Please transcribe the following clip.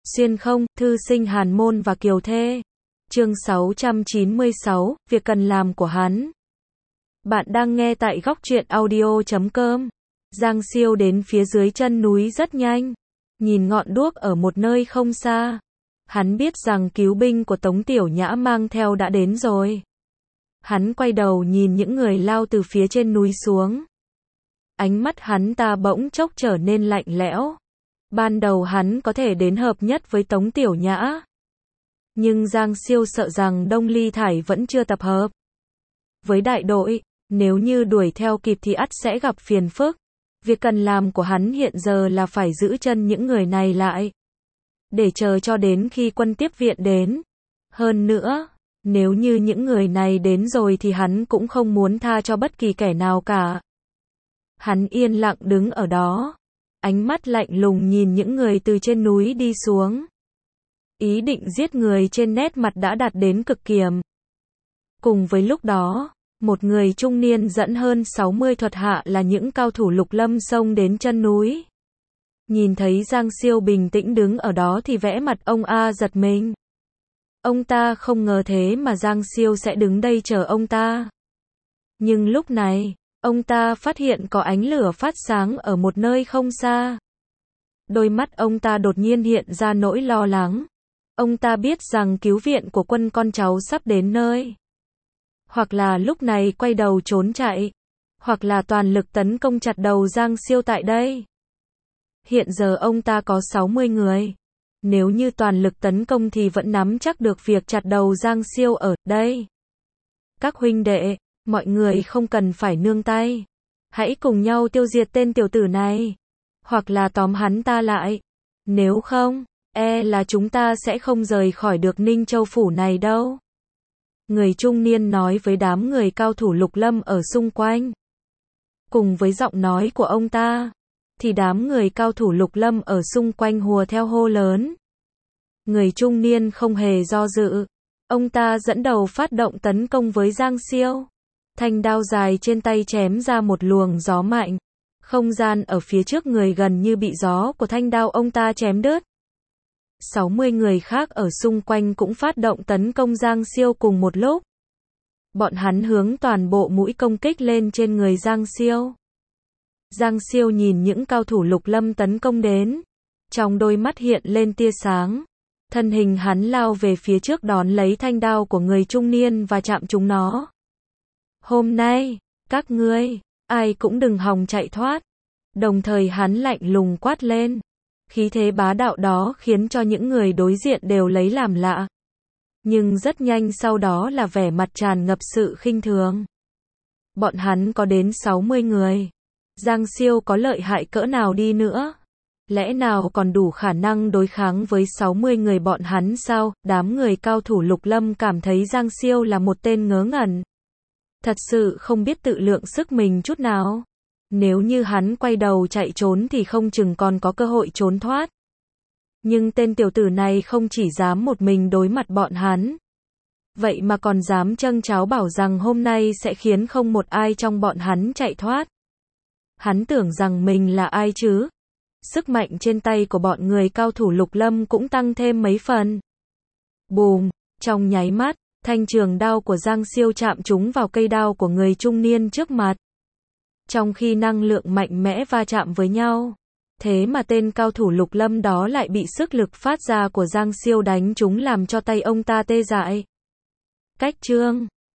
Xuyên không, thư sinh hàn môn và kiều thê. Chương 696, việc cần làm của hắn. Bạn đang nghe tại góc truyện audio.com. Giang Siêu đến phía dưới chân núi rất nhanh, nhìn ngọn đuốc ở một nơi không xa. Hắn biết rằng cứu binh của Tống Tiểu Nhã mang theo đã đến rồi. Hắn quay đầu nhìn những người lao từ phía trên núi xuống. Ánh mắt hắn ta bỗng chốc trở nên lạnh lẽo. Ban đầu hắn có thể đến hợp nhất với Tống Tiểu Nhã. Nhưng Giang Siêu sợ rằng Đông Ly Thải vẫn chưa tập hợp với đại đội, nếu như đuổi theo kịp thì ắt sẽ gặp phiền phức. Việc cần làm của hắn hiện giờ là phải giữ chân những người này lại, để chờ cho đến khi quân tiếp viện đến. Hơn nữa, nếu như những người này đến rồi thì hắn cũng không muốn tha cho bất kỳ kẻ nào cả. Hắn yên lặng đứng ở đó, ánh mắt lạnh lùng nhìn những người từ trên núi đi xuống. Ý định giết người trên nét mặt đã đạt đến cực điểm. Cùng với lúc đó, một người trung niên dẫn hơn 60 thuật hạ là những cao thủ Lục Lâm xông đến chân núi. Nhìn thấy Giang Siêu bình tĩnh đứng ở đó thì vẻ mặt ông giật mình. Ông ta không ngờ thế mà Giang Siêu sẽ đứng đây chờ ông ta. Nhưng lúc này, ông ta phát hiện có ánh lửa phát sáng ở một nơi không xa. Đôi mắt ông ta đột nhiên hiện ra nỗi lo lắng. Ông ta biết rằng cứu viện của quân con cháu sắp đến nơi. Hoặc là lúc này quay đầu trốn chạy, hoặc là toàn lực tấn công chặt đầu Giang Siêu tại đây. Hiện giờ ông ta có 60 người. Nếu như toàn lực tấn công thì vẫn nắm chắc được việc chặt đầu Giang Siêu ở đây. Các huynh đệ, mọi người không cần phải nương tay. Hãy cùng nhau tiêu diệt tên tiểu tử này. Hoặc là tóm hắn ta lại. Nếu không, là chúng ta sẽ không rời khỏi được Ninh Châu phủ này đâu. Người trung niên nói với đám người cao thủ Lục Lâm ở xung quanh. Cùng với giọng nói của ông ta, thì đám người cao thủ Lục Lâm ở xung quanh hùa theo hô lớn. Người trung niên không hề do dự. Ông ta dẫn đầu phát động tấn công với Giang Siêu. Thanh đao dài trên tay chém ra một luồng gió mạnh. Không gian ở phía trước người gần như bị gió của thanh đao ông ta chém đứt. 60 người khác ở xung quanh cũng phát động tấn công Giang Siêu cùng một lúc. Bọn hắn hướng toàn bộ mũi công kích lên trên người Giang Siêu. Giang Siêu nhìn những cao thủ Lục Lâm tấn công đến. Trong đôi mắt hiện lên tia sáng. Thân hình hắn lao về phía trước đón lấy thanh đao của người trung niên và chạm trúng nó. Hôm nay, các ngươi, ai cũng đừng hòng chạy thoát. Đồng thời hắn lạnh lùng quát lên. Khí thế bá đạo đó khiến cho những người đối diện đều lấy làm lạ. Nhưng rất nhanh sau đó là vẻ mặt tràn ngập sự khinh thường. Bọn hắn có đến 60 người. Giang Siêu có lợi hại cỡ nào đi nữa? Lẽ nào còn đủ khả năng đối kháng với 60 người bọn hắn sao? Đám người cao thủ Lục Lâm cảm thấy Giang Siêu là một tên ngớ ngẩn. Thật sự không biết tự lượng sức mình chút nào. Nếu như hắn quay đầu chạy trốn thì không chừng còn có cơ hội trốn thoát. Nhưng tên tiểu tử này không chỉ dám một mình đối mặt bọn hắn. Vậy mà còn dám trâng tráo bảo rằng hôm nay sẽ khiến không một ai trong bọn hắn chạy thoát. Hắn tưởng rằng mình là ai chứ? Sức mạnh trên tay của bọn người cao thủ Lục Lâm cũng tăng thêm mấy phần. Bùm, trong nháy mắt, thanh trường đao của Giang Siêu chạm trúng vào cây đao của người trung niên trước mặt. Trong khi năng lượng mạnh mẽ va chạm với nhau, thế mà tên cao thủ Lục Lâm đó lại bị sức lực phát ra của Giang Siêu đánh trúng làm cho tay ông ta tê dại. Cách chương